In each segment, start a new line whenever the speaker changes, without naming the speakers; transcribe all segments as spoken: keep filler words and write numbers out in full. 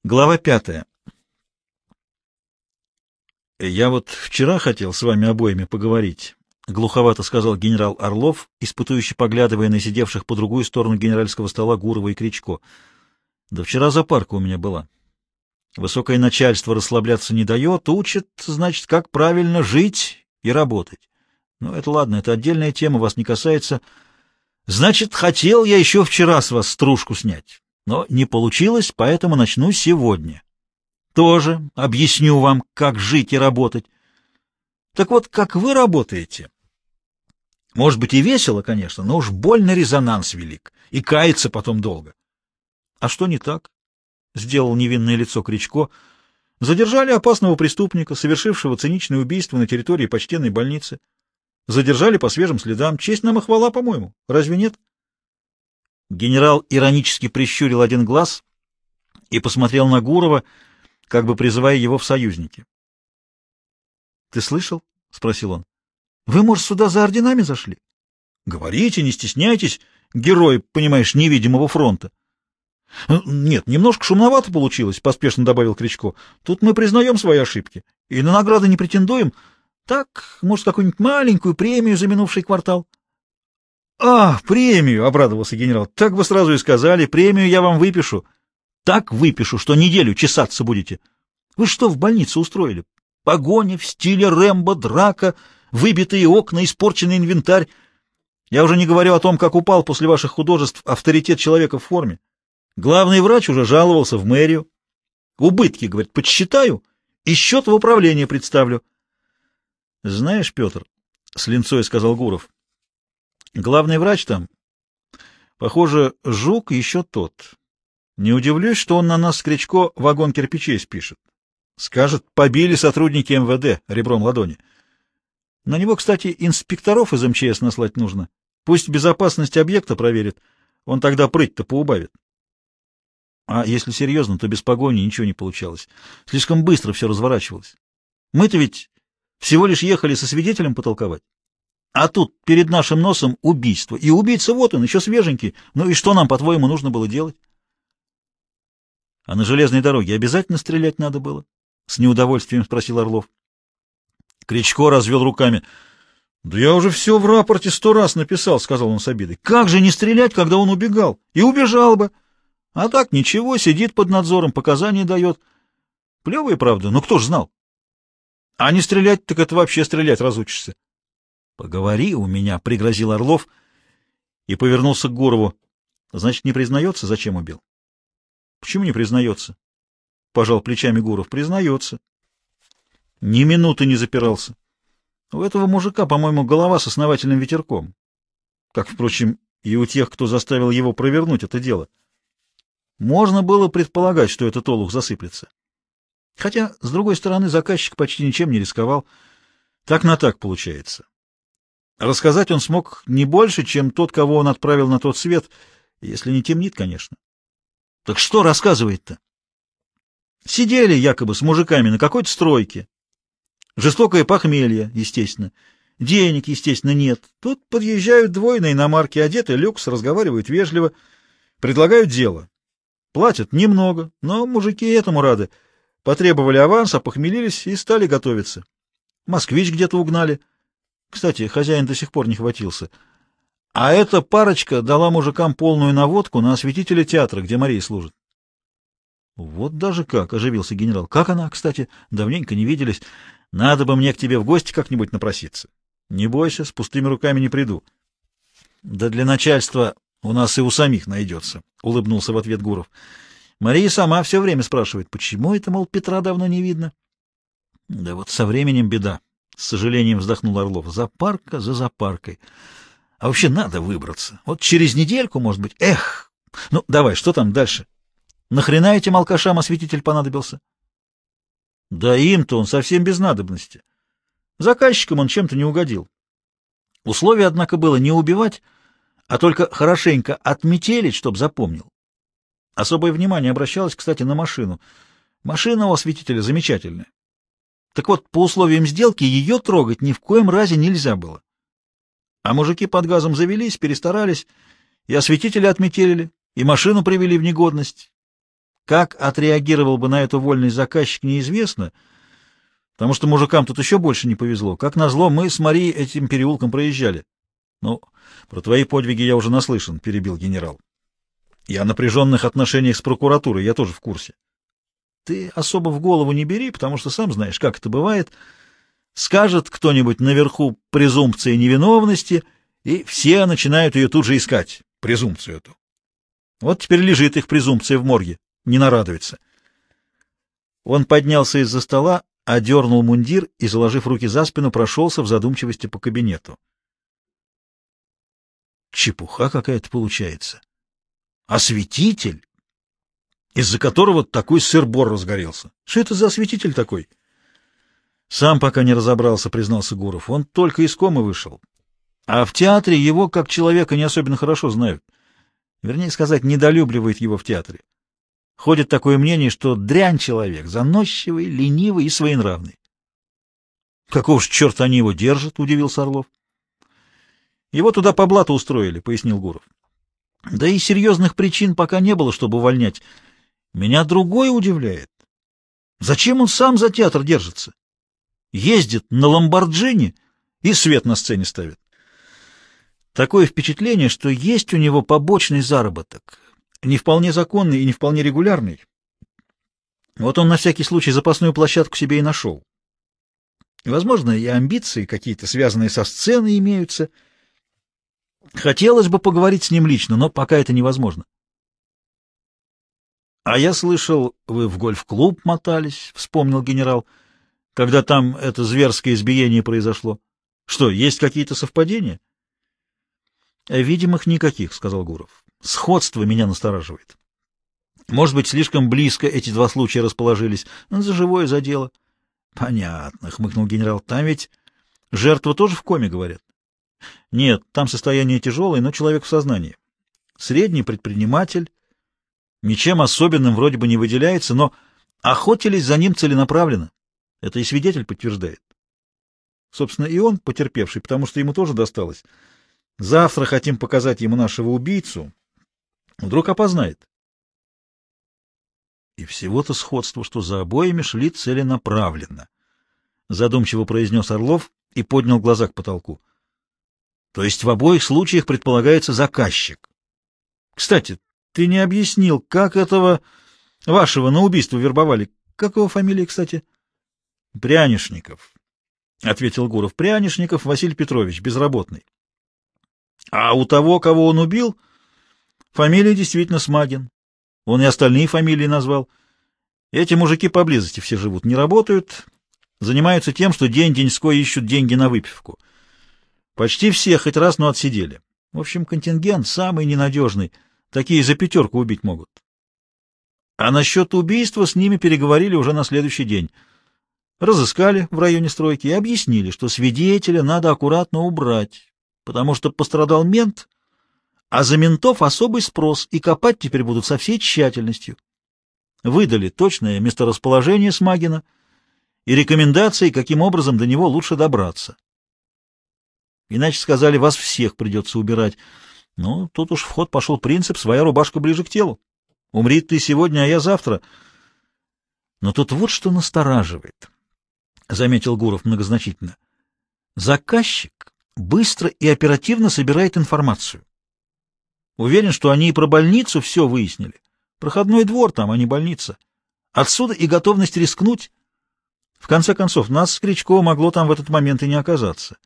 Глава пятая. «Я вот вчера хотел с вами обоими поговорить», — глуховато сказал генерал Орлов, испытующе поглядывая на сидевших по другую сторону генеральского стола Гурова и Кричко. «Да вчера запарка у меня была. Высокое начальство расслабляться не дает, учит, значит, как правильно жить и работать. Ну, это ладно, это отдельная тема, вас не касается. Значит, хотел я еще вчера с вас стружку снять. Но не получилось, поэтому начну сегодня. Тоже объясню вам, как жить и работать. Так вот, как вы работаете? Может быть и весело, конечно, но уж больно резонанс велик, и каяться потом долго. А что не так? Сделал невинное лицо Кричко. Задержали опасного преступника, совершившего циничное убийство на территории почтенной больницы. Задержали по свежим следам. Честь нам и хвала, по-моему. Разве нет? Генерал иронически прищурил один глаз и посмотрел на Гурова, как бы призывая его в союзники. — Ты слышал? — спросил он. — Вы, может, сюда за орденами зашли? — Говорите, не стесняйтесь, герой, понимаешь, невидимого фронта. — Нет, немножко шумновато получилось, — поспешно добавил Кричко. — Тут мы признаем свои ошибки и на награды не претендуем. Так, может, какую-нибудь маленькую премию за минувший квартал? — А, премию! — обрадовался генерал. — Так бы сразу и сказали. Премию я вам выпишу. Так выпишу, что неделю чесаться будете. Вы что в больнице устроили? Погоня в стиле Рэмбо, драка, выбитые окна, испорченный инвентарь. Я уже не говорю о том, как упал после ваших художеств авторитет человека в форме. Главный врач уже жаловался в мэрию. Убытки, говорит, подсчитаю и счет в управление представлю. — Знаешь, Петр, — с линцой сказал Гуров, — главный врач там, похоже, жук еще тот. Не удивлюсь, что он на нас с Кричко вагон кирпичей спишет. Скажет, побили сотрудники эм вэ дэ ребром ладони. На него, кстати, инспекторов из эм че эс наслать нужно. Пусть безопасность объекта проверит, он тогда прыть-то поубавит. А если серьезно, то без погони ничего не получалось. Слишком быстро все разворачивалось. Мы-то ведь всего лишь ехали со свидетелем потолковать. А тут перед нашим носом убийство. И убийца вот он, еще свеженький. Ну и что нам, по-твоему, нужно было делать? — А на железной дороге обязательно стрелять надо было? — с неудовольствием спросил Орлов. Кричко развел руками. — Да я уже все в рапорте сто раз написал, — сказал он с обидой. — Как же не стрелять, когда он убегал? И убежал бы. А так ничего, сидит под надзором, показания дает. Плевые, правда, но кто ж знал? А не стрелять, так это вообще стрелять разучишься. — Поговори у меня, — пригрозил Орлов и повернулся к Гурову. — Значит, не признается, зачем убил? — Почему не признается? — пожал плечами Гуров. — Признается. Ни минуты не запирался. У этого мужика, по-моему, голова с основательным ветерком. Как, впрочем, и у тех, кто заставил его провернуть это дело. Можно было предполагать, что этот олух засыплется. Хотя, с другой стороны, заказчик почти ничем не рисковал. Так на так получается. Рассказать он смог не больше, чем тот, кого он отправил на тот свет, если не темнит, конечно. Так что рассказывает-то? Сидели якобы с мужиками на какой-то стройке. Жестокое похмелье, естественно. Денег, естественно, нет. Тут подъезжают двое на иномарке, одеты люкс, разговаривают вежливо, предлагают дело. Платят немного, но мужики этому рады. Потребовали аванс, опохмелились и стали готовиться. Москвич где-то угнали. Кстати, хозяин до сих пор не хватился. А эта парочка дала мужикам полную наводку на осветителя театра, где Мария служит. — Вот даже как, — оживился генерал. — Как она, кстати? Давненько не виделись. Надо бы мне к тебе в гости как-нибудь напроситься. Не бойся, с пустыми руками не приду. — Да для начальства у нас и у самих найдется, — улыбнулся в ответ Гуров. Мария сама все время спрашивает, почему это, мол, Петра давно не видно. — Да вот со временем беда, — с сожалением вздохнул Орлов. — Запарка за запаркой. А вообще надо выбраться. Вот через недельку, может быть. Эх! Ну, давай, что там дальше? Нахрена этим алкашам осветитель понадобился? Да им-то он совсем без надобности. Заказчикам он чем-то не угодил. Условие, однако, было не убивать, а только хорошенько отметелить, чтоб запомнил. Особое внимание обращалось, кстати, на машину. Машина у осветителя замечательная. Так вот, по условиям сделки ее трогать ни в коем разе нельзя было. А мужики под газом завелись, перестарались, и осветителя отметелили, и машину привели в негодность. Как отреагировал бы на эту вольность заказчик, неизвестно, потому что мужикам тут еще больше не повезло. Как назло, мы с Марией этим переулком проезжали. — Ну, про твои подвиги я уже наслышан, — перебил генерал. — И о напряженных отношениях с прокуратурой я тоже в курсе. Ты особо в голову не бери, потому что сам знаешь, как это бывает. Скажет кто-нибудь наверху презумпция невиновности, и все начинают ее тут же искать, презумпцию эту. Вот теперь лежит их презумпция в морге, не нарадуется. Он поднялся из-за стола, одернул мундир и, заложив руки за спину, прошелся в задумчивости по кабинету. Чепуха какая-то получается. Осветитель, из-за которого такой сыр-бор разгорелся. Что это за осветитель такой? Сам пока не разобрался, признался Гуров. Он только из комы вышел. А в театре его, как человека, не особенно хорошо знают. Вернее сказать, недолюбливают его в театре. Ходит такое мнение, что дрянь человек, заносчивый, ленивый и своенравный. — Какого ж черта они его держат? — удивился Орлов. — Его туда по блату устроили, — пояснил Гуров. — Да и серьезных причин пока не было, чтобы увольнять. Меня другое удивляет. Зачем он сам за театр держится? Ездит на Ламборджини и свет на сцене ставит. Такое впечатление, что есть у него побочный заработок, не вполне законный и не вполне регулярный. Вот он на всякий случай запасную площадку себе и нашел. Возможно, и амбиции какие-то, связанные со сценой, имеются. Хотелось бы поговорить с ним лично, но пока это невозможно. — А я слышал, вы в гольф-клуб мотались, — вспомнил генерал, — когда там это зверское избиение произошло. Что, есть какие-то совпадения? — Видимых никаких, — сказал Гуров. — Сходство меня настораживает. Может быть, слишком близко эти два случая расположились. Ну, за живое, за дело. — Понятно, — хмыкнул генерал. — Там ведь жертва тоже в коме, говорят. — Нет, там состояние тяжелое, но человек в сознании. Средний предприниматель, ничем особенным вроде бы не выделяется, но охотились за ним целенаправленно. Это и свидетель подтверждает. Собственно, и он потерпевший, потому что ему тоже досталось. Завтра хотим показать ему нашего убийцу. Вдруг опознает. И всего-то сходство, что за обоими шли целенаправленно. Задумчиво произнес Орлов и поднял глаза к потолку. То есть в обоих случаях предполагается заказчик. Кстати, ты не объяснил, как этого вашего на убийство вербовали. Как его фамилия, кстати? Прянишников, — ответил Гуров. Прянишников Василий Петрович, безработный. А у того, кого он убил, фамилия действительно Смагин. Он и остальные фамилии назвал. Эти мужики поблизости все живут, не работают, занимаются тем, что день-деньской ищут деньги на выпивку. Почти все хоть раз, но отсидели. В общем, контингент самый ненадежный. Такие за пятерку убить могут. А насчет убийства с ними переговорили уже на следующий день. Разыскали в районе стройки и объяснили, что свидетеля надо аккуратно убрать, потому что пострадал мент, а за ментов особый спрос, и копать теперь будут со всей тщательностью. Выдали точное месторасположение Смагина и рекомендации, каким образом до него лучше добраться. Иначе, сказали, вас всех придется убирать. Ну, тут уж в ход пошел принцип «своя рубашка ближе к телу». Умри ты сегодня, а я завтра. Но тут вот что настораживает, — заметил Гуров многозначительно. Заказчик быстро и оперативно собирает информацию. Уверен, что они и про больницу все выяснили. Проходной двор там, а не больница. Отсюда и готовность рискнуть. В конце концов, нас с Кричко могло там в этот момент и не оказаться.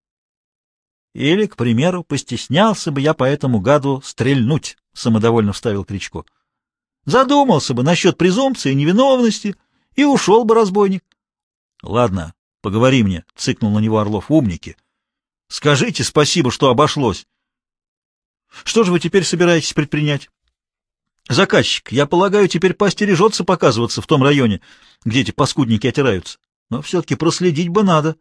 Или, к примеру, постеснялся бы я по этому гаду стрельнуть, — самодовольно вставил Кричко. Задумался бы насчет презумпции невиновности, и ушел бы разбойник. — Ладно, поговори мне, — цыкнул на него Орлов. — Умники. Скажите спасибо, что обошлось. Что же вы теперь собираетесь предпринять? Заказчик, я полагаю, теперь постережется показываться в том районе, где эти паскудники отираются. Но все-таки проследить бы надо.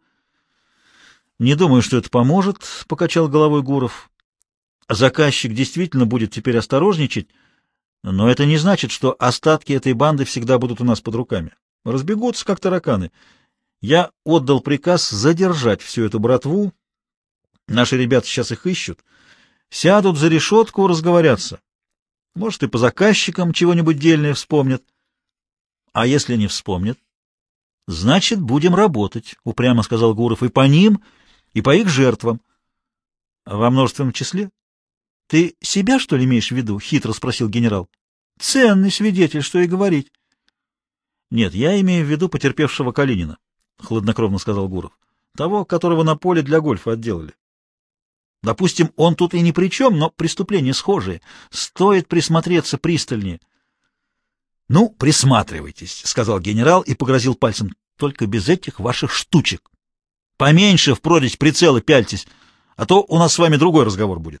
Не думаю, что это поможет, — покачал головой Гуров. Заказчик действительно будет теперь осторожничать, но это не значит, что остатки этой банды всегда будут у нас под руками. Разбегутся, как тараканы. Я отдал приказ задержать всю эту братву. Наши ребята сейчас их ищут. Сядут за решетку, разговорятся. Может, и по заказчикам чего-нибудь дельное вспомнят. А если не вспомнят? Значит, будем работать, — упрямо сказал Гуров, — и по ним, и по их жертвам. Во множественном числе? Ты себя, что ли, имеешь в виду? — хитро спросил генерал. Ценный свидетель, что и говорить. Нет, я имею в виду потерпевшего Калинина, — хладнокровно сказал Гуров. Того, которого на поле для гольфа отделали. Допустим, он тут и ни при чем, но преступления схожие. Стоит присмотреться пристальнее. — Ну, присматривайтесь, — сказал генерал и погрозил пальцем. — Только без этих ваших штучек. Поменьше впрочь прицелы пяльтесь, а то у нас с вами другой разговор будет.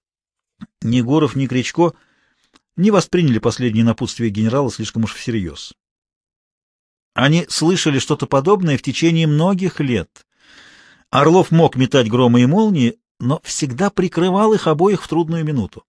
Ни Гуров, ни Кричко не восприняли последние напутствия генерала слишком уж всерьез. Они слышали что-то подобное в течение многих лет. Орлов мог метать громы и молнии, но всегда прикрывал их обоих в трудную минуту.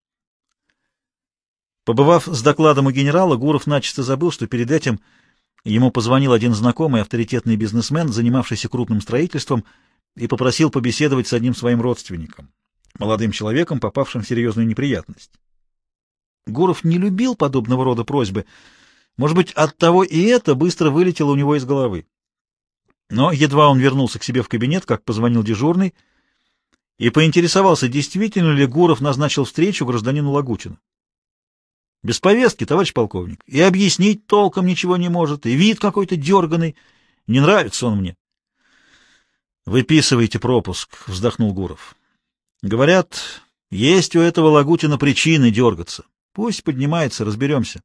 Побывав с докладом у генерала, Гуров начисто забыл, что перед этим ему позвонил один знакомый авторитетный бизнесмен, занимавшийся крупным строительством, и попросил побеседовать с одним своим родственником, молодым человеком, попавшим в серьезную неприятность. Гуров не любил подобного рода просьбы. Может быть, оттого и это быстро вылетело у него из головы. Но едва он вернулся к себе в кабинет, как позвонил дежурный и поинтересовался, действительно ли Гуров назначил встречу гражданину Лагутину. Без повестки, товарищ полковник, и объяснить толком ничего не может, и вид какой-то дерганый. Не нравится он мне. «Выписывайте пропуск», — вздохнул Гуров. «Говорят, есть у этого Лагутина причины дергаться. Пусть поднимается, разберемся».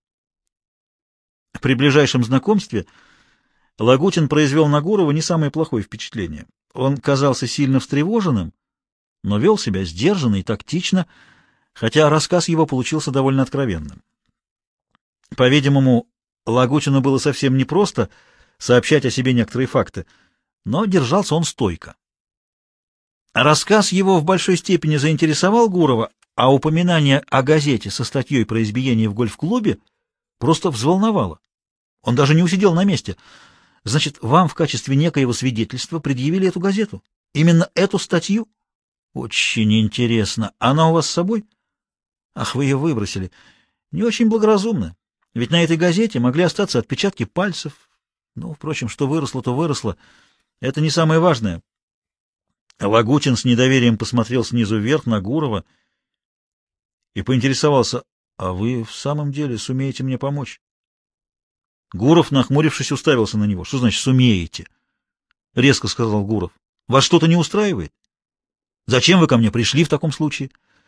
При ближайшем знакомстве Лагутин произвел на Гурова не самое плохое впечатление. Он казался сильно встревоженным, но вел себя сдержанно и тактично, хотя рассказ его получился довольно откровенным. По-видимому, Лагутину было совсем непросто сообщать о себе некоторые факты, но держался он стойко. Рассказ его в большой степени заинтересовал Гурова, а упоминание о газете со статьей про избиение в гольф-клубе просто взволновало. Он даже не усидел на месте. Значит, вам в качестве некоего свидетельства предъявили эту газету? Именно эту статью? Очень интересно. Она у вас с собой? Ах, вы ее выбросили. Не очень благоразумно. Ведь на этой газете могли остаться отпечатки пальцев. Ну, впрочем, что выросло, то выросло. Это не самое важное. Лагутин с недоверием посмотрел снизу вверх на Гурова и поинтересовался: «А вы в самом деле сумеете мне помочь?» Гуров, нахмурившись, уставился на него. «Что значит «сумеете»?» — резко сказал Гуров. «Вас что-то не устраивает? Зачем вы ко мне пришли в таком случае?»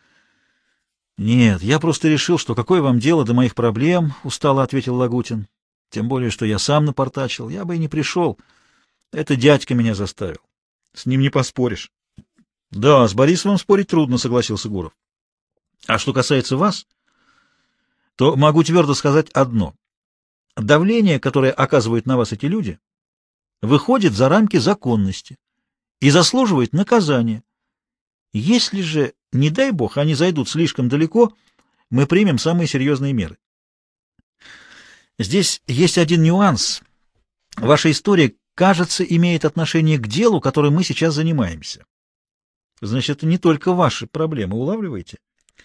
«Нет, я просто решил, что какое вам дело до моих проблем», — устало ответил Лагутин. «Тем более, что я сам напортачил. Я бы и не пришел. Это дядька меня заставил. С ним не поспоришь». «Да, с Борисовым спорить трудно», — согласился Гуров. «А что касается вас, то могу твердо сказать одно. Давление, которое оказывают на вас эти люди, выходит за рамки законности и заслуживает наказания. Если же, не дай бог, они зайдут слишком далеко, мы примем самые серьезные меры. Здесь есть один нюанс. Ваша история, кажется, имеет отношение к делу, которым мы сейчас занимаемся. Значит, это не только ваши проблемы, улавливаете?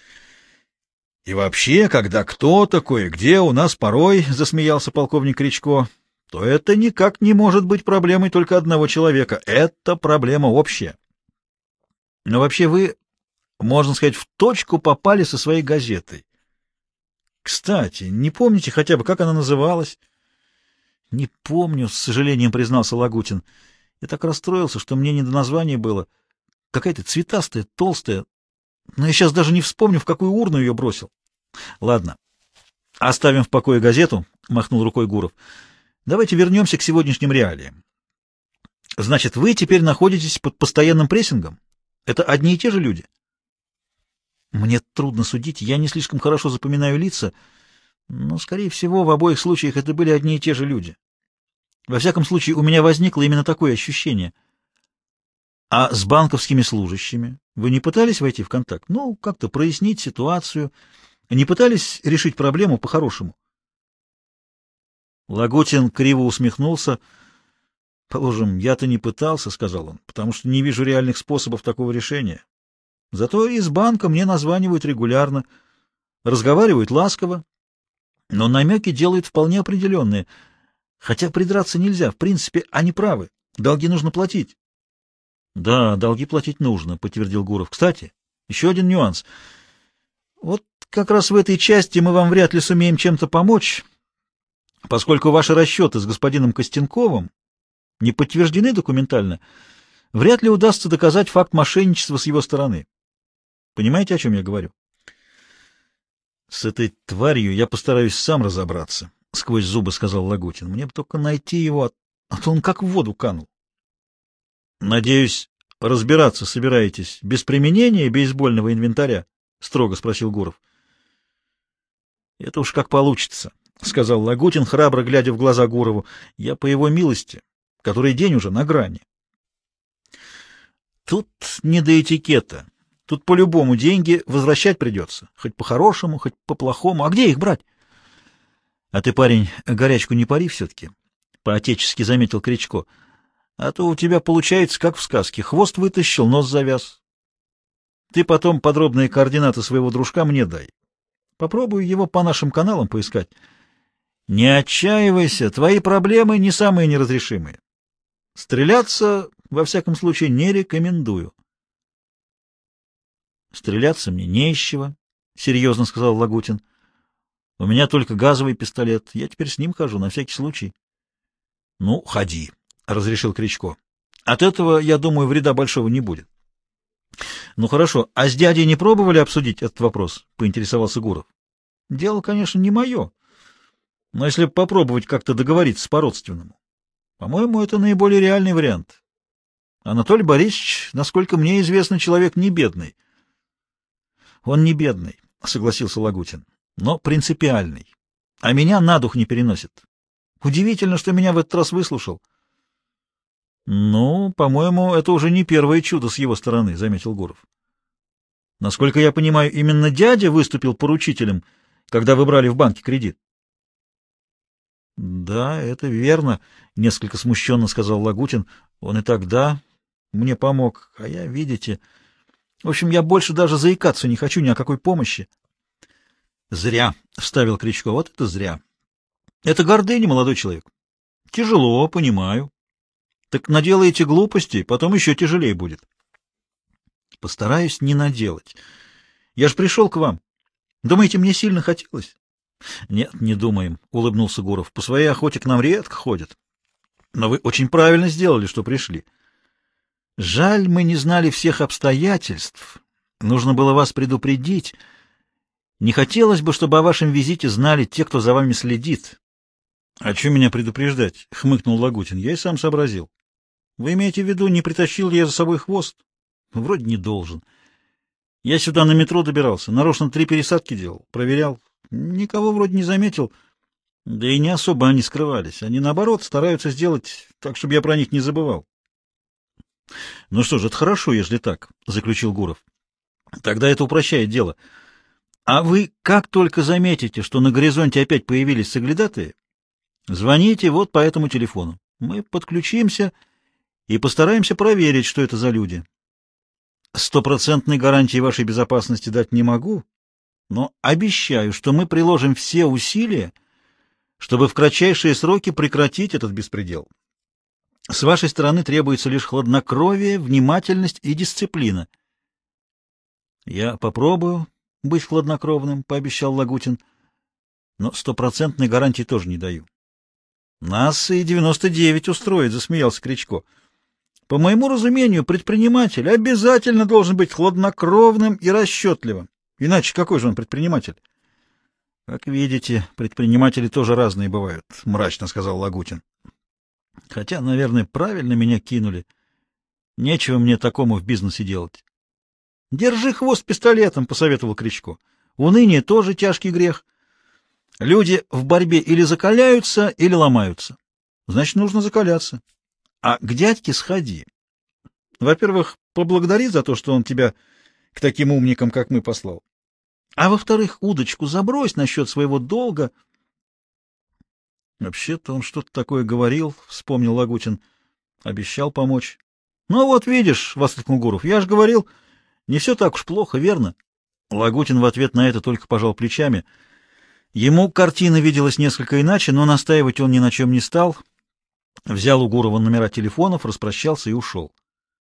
И вообще, когда кто-то кое-где у нас порой, — засмеялся полковник Кричко, — то это никак не может быть проблемой только одного человека. Это проблема общая. Но вообще вы, можно сказать, в точку попали со своей газетой. Кстати, не помните хотя бы, как она называлась? — Не помню, — с сожалением признался Лагутин. Я так расстроился, что мне не до названия было. Какая-то цветастая, толстая. Но я сейчас даже не вспомню, в какую урну ее бросил. — Ладно, оставим в покое газету, — махнул рукой Гуров. — Давайте вернемся к сегодняшним реалиям. Значит, вы теперь находитесь под постоянным прессингом? Это одни и те же люди? — Мне трудно судить, я не слишком хорошо запоминаю лица, но, скорее всего, в обоих случаях это были одни и те же люди. Во всяком случае, у меня возникло именно такое ощущение. А с банковскими служащими вы не пытались войти в контакт? Ну, как-то прояснить ситуацию? Не пытались решить проблему по-хорошему? Лагутин криво усмехнулся. «Положим, я-то не пытался, — сказал он, — потому что не вижу реальных способов такого решения. Зато из банка мне названивают регулярно. разговаривают ласково, но намеки делают вполне определенные. Хотя придраться нельзя, в принципе, они правы. Долги нужно платить. — Да, долги платить нужно, — подтвердил Гуров. — Кстати, еще один нюанс. Вот как раз в этой части мы вам вряд ли сумеем чем-то помочь, поскольку ваши расчеты с господином Костенковым не подтверждены документально, вряд ли удастся доказать факт мошенничества с его стороны. Понимаете, о чем я говорю? — С этой тварью я постараюсь сам разобраться, — сквозь зубы сказал Лагутин. — Мне бы только найти его, а, а то он как в воду канул. — Надеюсь, разбираться собираетесь без применения бейсбольного инвентаря? — строго спросил Гуров. — Это уж как получится, — сказал Лагутин, храбро глядя в глаза Гурову. — Я по его милости, который день уже на грани. Тут не до этикета. Тут по-любому деньги возвращать придется. Хоть по-хорошему, хоть по-плохому. А где их брать? — А ты, парень, горячку не пари все-таки, — по-отечески заметил Кричко. — А то у тебя получается, как в сказке. Хвост вытащил, нос завяз. Ты потом подробные координаты своего дружка мне дай. Попробую его по нашим каналам поискать. Не отчаивайся, твои проблемы не самые неразрешимые. Стреляться, во всяком случае, не рекомендую. — Стреляться мне не из чего, — серьезно сказал Лагутин. — У меня только газовый пистолет. Я теперь с ним хожу, на всякий случай. — Ну, ходи, — разрешил Кричко. — От этого, я думаю, вреда большого не будет. — Ну, хорошо. А с дядей не пробовали обсудить этот вопрос? — поинтересовался Гуров. — Дело, конечно, не мое. Но если попробовать как-то договориться по-родственному, по-моему, это наиболее реальный вариант. Анатолий Борисович, насколько мне известно, человек не бедный. — Он не бедный, — согласился Лагутин, — но принципиальный. А меня на дух не переносит. Удивительно, что меня в этот раз выслушал. — Ну, по-моему, это уже не первое чудо с его стороны, — заметил Гуров. — Насколько я понимаю, именно дядя выступил поручителем, когда вы брали в банке кредит. — Да, это верно, — несколько смущенно сказал Лагутин. — Он и тогда мне помог, а я, видите... В общем, я больше даже заикаться не хочу ни о какой помощи. — Зря, — вставил Кричко, — вот это зря. Это гордыня, молодой человек. Тяжело, понимаю. Так наделаете глупостей, потом еще тяжелее будет. Постараюсь не наделать. Я ж пришел к вам. Думаете, мне сильно хотелось? Нет, не думаем, — улыбнулся Гуров. По своей охоте к нам редко ходят. Но вы очень правильно сделали, что пришли. Жаль, мы не знали всех обстоятельств. Нужно было вас предупредить. Не хотелось бы, чтобы о вашем визите знали те, кто за вами следит. — А что меня предупреждать? — хмыкнул Лагутин. — Я и сам сообразил. — Вы имеете в виду, не притащил ли я за собой хвост? — Вроде не должен. Я сюда на метро добирался, нарочно три пересадки делал, проверял. Никого вроде не заметил. Да и не особо они скрывались. Они, наоборот, стараются сделать так, чтобы я про них не забывал. — Ну что ж, это хорошо, если так, — заключил Гуров. — Тогда это упрощает дело. А вы, как только заметите, что на горизонте опять появились соглядатые, звоните вот по этому телефону. Мы подключимся и постараемся проверить, что это за люди. Стопроцентной гарантии вашей безопасности дать не могу, но обещаю, что мы приложим все усилия, чтобы в кратчайшие сроки прекратить этот беспредел. С вашей стороны требуется лишь хладнокровие, внимательность и дисциплина. — Я попробую быть хладнокровным, — пообещал Лагутин, — но стопроцентной гарантии тоже не даю. — Нас и девяносто девять устроит, — засмеялся Кричко. — По моему разумению, предприниматель обязательно должен быть хладнокровным и расчетливым. Иначе какой же он предприниматель? — Как видите, предприниматели тоже разные бывают, — мрачно сказал Лагутин. — Хотя, наверное, правильно меня кинули. Нечего мне такому в бизнесе делать. — Держи хвост пистолетом, — посоветовал Кричко. — Уныние тоже тяжкий грех. Люди в борьбе или закаляются, или ломаются. Значит, нужно закаляться. А к дядьке сходи. Во-первых, поблагодари за то, что он тебя к таким умникам, как мы, послал. А во-вторых, удочку забрось насчет своего долга. Вообще-то он что-то такое говорил, — вспомнил Лагутин. Обещал помочь. — Ну вот видишь, — воскликнул Гуров, — я же говорил, не все так уж плохо, верно? Лагутин в ответ на это только пожал плечами. Ему картина виделась несколько иначе, но настаивать он ни на чем не стал. Взял у Гурова номера телефонов, распрощался и ушел.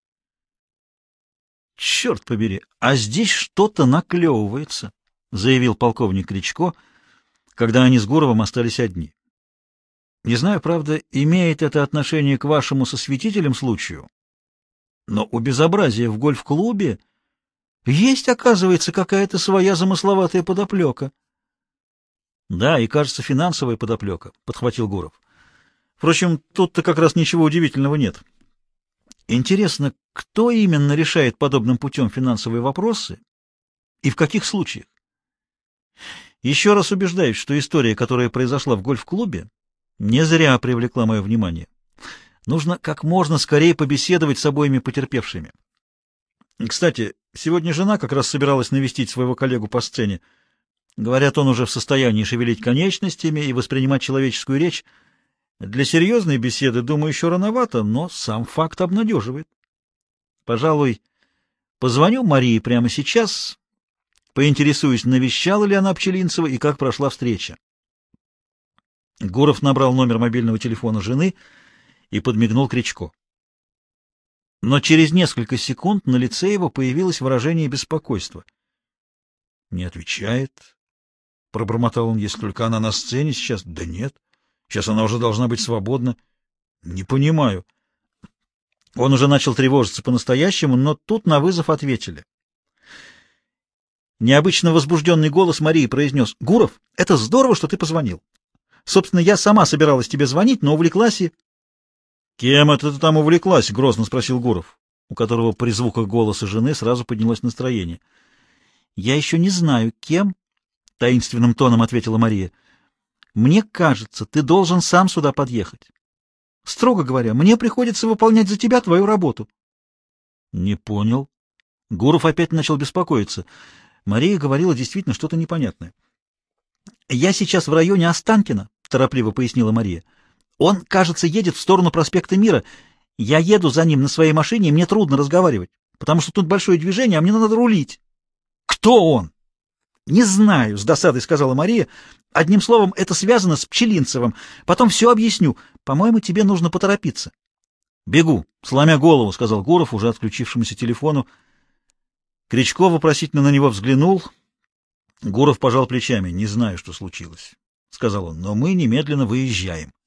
«Черт побери, а здесь что-то наклевывается», — заявил полковник Кричко, когда они с Гуровым остались одни. «Не знаю, правда, имеет это отношение к вашему со свидетелем случаю, но у безобразия в гольф-клубе есть, оказывается, какая-то своя замысловатая подоплека». «Да, и, кажется, финансовая подоплека», — подхватил Гуров. «Впрочем, тут-то как раз ничего удивительного нет. Интересно, кто именно решает подобным путем финансовые вопросы и в каких случаях? Еще раз убеждаюсь, что история, которая произошла в гольф-клубе, не зря привлекла мое внимание. Нужно как можно скорее побеседовать с обоими потерпевшими. Кстати, сегодня жена как раз собиралась навестить своего коллегу по сцене. Говорят, он уже в состоянии шевелить конечностями и воспринимать человеческую речь. Для серьезной беседы, думаю, еще рановато, но сам факт обнадеживает. Пожалуй, позвоню Марии прямо сейчас, поинтересуюсь, навещала ли она Пчелинцева и как прошла встреча. Гуров набрал номер мобильного телефона жены и подмигнул Кричко. Но через несколько секунд на лице его появилось выражение беспокойства. — Не отвечает, — пробормотал он, — если только она на сцене сейчас. Да нет. Сейчас она уже должна быть свободна. Не понимаю. Он уже начал тревожиться по-настоящему, но тут на вызов ответили. Необычно возбужденный голос Марии произнес: «Гуров, это здорово, что ты позвонил. Собственно, я сама собиралась тебе звонить, но увлеклась и...» «Кем это ты там увлеклась?» — грозно спросил Гуров, у которого при звуках голоса жены сразу поднялось настроение. «Я еще не знаю, кем», — таинственным тоном ответила Мария. «Мне кажется, ты должен сам сюда подъехать. Строго говоря, мне приходится выполнять за тебя твою работу». «Не понял». Гуров опять начал беспокоиться. Мария говорила действительно что-то непонятное. «Я сейчас в районе Останкино», — торопливо пояснила Мария. «Он, кажется, едет в сторону проспекта Мира. Я еду за ним на своей машине, и мне трудно разговаривать, потому что тут большое движение, а мне надо рулить». «Кто он?» «Не знаю», — с досадой сказала Мария. «Одним словом, это связано с Пчелинцевым. Потом все объясню. По-моему, тебе нужно поторопиться». «Бегу, сломя голову», — сказал Гуров, уже отключившемуся телефону. Кричко вопросительно на него взглянул. Гуров пожал плечами. «Не знаю, что случилось», — сказал он, — «но мы немедленно выезжаем».